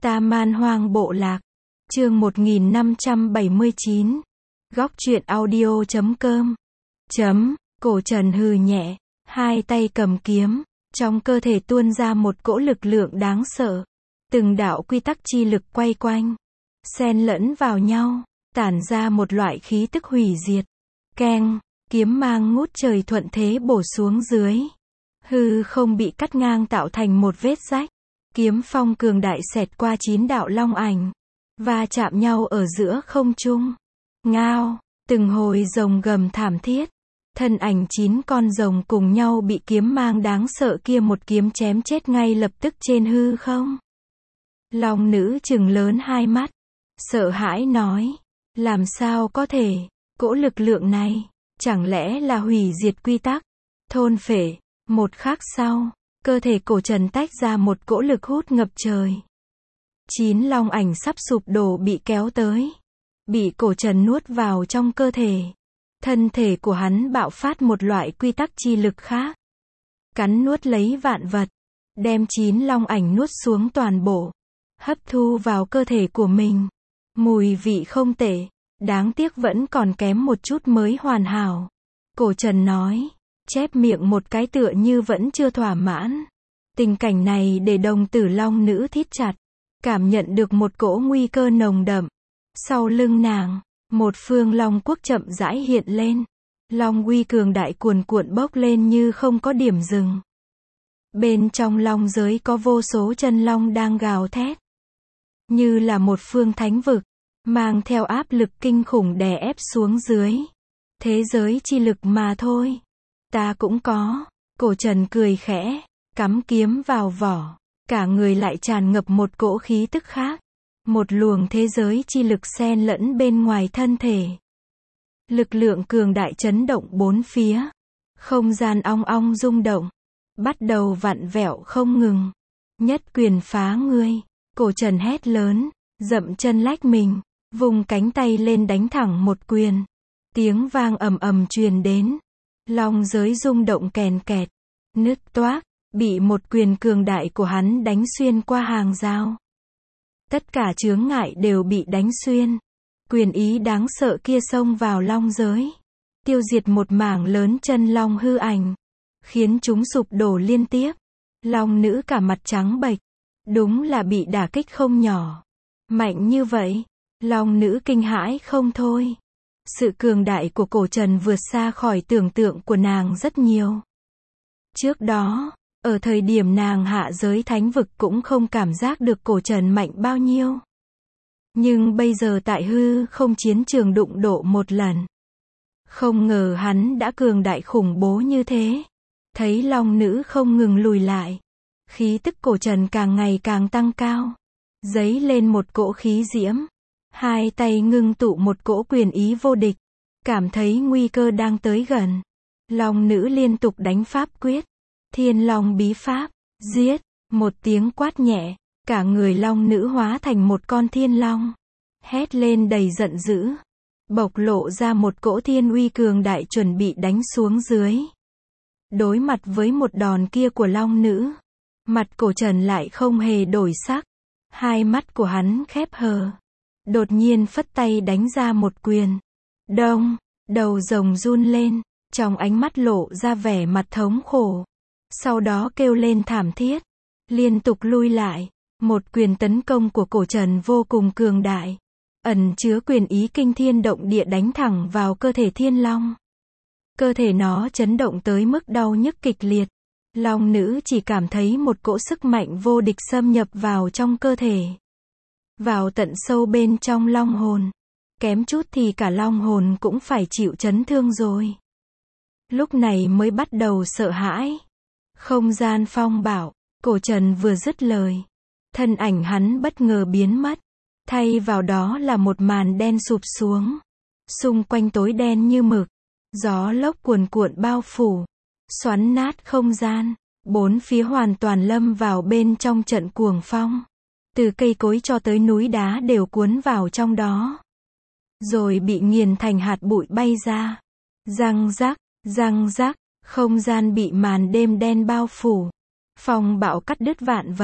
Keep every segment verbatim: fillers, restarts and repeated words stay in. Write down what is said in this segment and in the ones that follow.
Ta Man Hoang Bộ Lạc. Chương một nghìn năm trăm bảy mươi chín. Góc truyện audio chấm com. Chấm, cổ Trần hừ nhẹ, hai tay cầm kiếm, trong cơ thể tuôn ra một cỗ lực lượng đáng sợ. Từng đạo quy tắc chi lực quay quanh, xen lẫn vào nhau, tản ra một loại khí tức hủy diệt. Keng, kiếm mang ngút trời thuận thế bổ xuống dưới. Hư không bị cắt ngang tạo thành một vết rách. Kiếm phong cường đại xẹt qua chín đạo long ảnh, và chạm nhau ở giữa không trung. Ngao, từng hồi rồng gầm thảm thiết. Thân ảnh chín con rồng cùng nhau bị kiếm mang đáng sợ kia một kiếm chém chết ngay lập tức trên hư không. Long nữ trừng lớn hai mắt, sợ hãi nói, làm sao có thể, cỗ lực lượng này, chẳng lẽ là hủy diệt quy tắc, thôn phệ. Một khắc sau, cơ thể cổ Trần tách ra một cỗ lực hút ngập trời. Chín long ảnh sắp sụp đổ bị kéo tới, bị cổ Trần nuốt vào trong cơ thể. Thân thể của hắn bạo phát một loại quy tắc chi lực khác, cắn nuốt lấy vạn vật, đem chín long ảnh nuốt xuống toàn bộ, hấp thu vào cơ thể của mình. Mùi vị không tệ, đáng tiếc vẫn còn kém một chút mới hoàn hảo. Cổ Trần nói, chép miệng một cái tựa như vẫn chưa thỏa mãn. Tình cảnh này để đồng tử long nữ thít chặt, cảm nhận được một cỗ nguy cơ nồng đậm. Sau lưng nàng, một phương long quốc chậm rãi hiện lên. Long uy cường đại cuồn cuộn bốc lên như không có điểm dừng. Bên trong long giới có vô số chân long đang gào thét, như là một phương thánh vực, mang theo áp lực kinh khủng đè ép xuống dưới. Thế giới chi lực mà thôi. Ta cũng có. Cổ Trần cười khẽ, cắm kiếm vào vỏ, cả người lại tràn ngập một cỗ khí tức khác. Một luồng thế giới chi lực xen lẫn bên ngoài thân thể. Lực lượng cường đại chấn động bốn phía. Không gian ong ong rung động, bắt đầu vặn vẹo không ngừng. Nhất quyền phá ngươi. Cổ Trần hét lớn, dậm chân lách mình, vùng cánh tay lên đánh thẳng một quyền. Tiếng vang ầm ầm truyền đến. Long giới rung động kèn kẹt, nứt toác, bị một quyền cường đại của hắn đánh xuyên qua hàng rào. Tất cả chướng ngại đều bị đánh xuyên. Quyền ý đáng sợ kia xông vào long giới, tiêu diệt một mảng lớn chân long hư ảnh, khiến chúng sụp đổ liên tiếp. Long nữ cả mặt trắng bệch, đúng là bị đả kích không nhỏ. Mạnh như vậy, long nữ kinh hãi không thôi. Sự cường đại của cổ Trần vượt xa khỏi tưởng tượng của nàng rất nhiều. Trước đó, ở thời điểm nàng hạ giới thánh vực cũng không cảm giác được cổ Trần mạnh bao nhiêu. Nhưng bây giờ tại hư không chiến trường đụng độ một lần, không ngờ hắn đã cường đại khủng bố như thế. Thấy long nữ không ngừng lùi lại, khí tức cổ Trần càng ngày càng tăng cao, dấy lên một cỗ khí diễm. Hai tay ngưng tụ một cỗ quyền ý vô địch, cảm thấy nguy cơ đang tới gần. Long nữ liên tục đánh pháp quyết, thiên long bí pháp, giết, một tiếng quát nhẹ, cả người long nữ hóa thành một con thiên long, hét lên đầy giận dữ, bộc lộ ra một cỗ thiên uy cường đại chuẩn bị đánh xuống dưới. Đối mặt với một đòn kia của long nữ, mặt cổ Trần lại không hề đổi sắc, hai mắt của hắn khép hờ. Đột nhiên phất tay đánh ra một quyền. Đông, đầu rồng run lên, trong ánh mắt lộ ra vẻ mặt thống khổ. Sau đó kêu lên thảm thiết, liên tục lui lại. Một quyền tấn công của cổ Trần vô cùng cường đại, ẩn chứa quyền ý kinh thiên động địa đánh thẳng vào cơ thể thiên long. Cơ thể nó chấn động tới mức đau nhức kịch liệt. Long nữ chỉ cảm thấy một cỗ sức mạnh vô địch xâm nhập vào trong cơ thể, vào tận sâu bên trong long hồn. Kém chút thì cả long hồn cũng phải chịu chấn thương rồi. Lúc này mới bắt đầu sợ hãi. Không gian phong bạo. Cổ Trần vừa dứt lời, thân ảnh hắn bất ngờ biến mất, thay vào đó là một màn đen sụp xuống. Xung quanh tối đen như mực, gió lốc cuồn cuộn bao phủ, xoắn nát không gian. Bốn phía hoàn toàn lâm vào bên trong trận cuồng phong. Từ cây cối cho tới núi đá đều cuốn vào trong đó, rồi bị nghiền thành hạt bụi bay ra. Răng rắc, răng rắc, không gian bị màn đêm đen bao phủ. Phong bão cắt đứt vạn vật,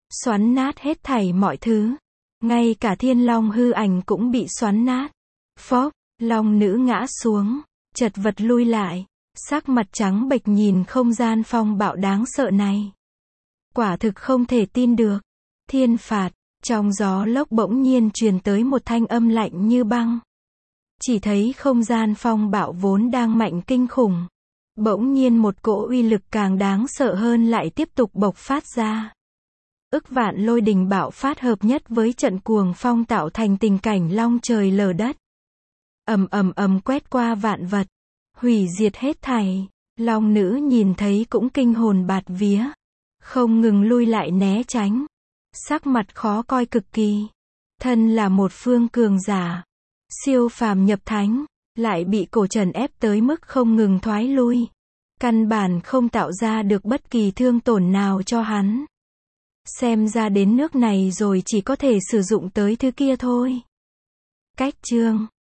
xoắn nát hết thảy mọi thứ. Ngay cả thiên long hư ảnh cũng bị xoắn nát. Phốc, long nữ ngã xuống, chật vật lui lại, sắc mặt trắng bệch nhìn không gian phong bạo đáng sợ này. Quả thực không thể tin được. Thiên phạt, trong gió lốc bỗng nhiên truyền tới một thanh âm lạnh như băng. Chỉ thấy không gian phong bạo vốn đang mạnh kinh khủng. Bỗng nhiên một cỗ uy lực càng đáng sợ hơn lại tiếp tục bộc phát ra. Ức vạn lôi đình bạo phát hợp nhất với trận cuồng phong tạo thành tình cảnh long trời lở đất. Ầm ầm ầm quét qua vạn vật, hủy diệt hết thảy. Long nữ nhìn thấy cũng kinh hồn bạt vía, không ngừng lui lại né tránh, sắc mặt khó coi cực kỳ. Thân là một phương cường giả, siêu phàm nhập thánh, lại bị Cổ Trần ép tới mức không ngừng thoái lui, căn bản không tạo ra được bất kỳ thương tổn nào cho hắn. Xem ra đến nước này rồi chỉ có thể sử dụng tới thứ kia thôi. Cách chương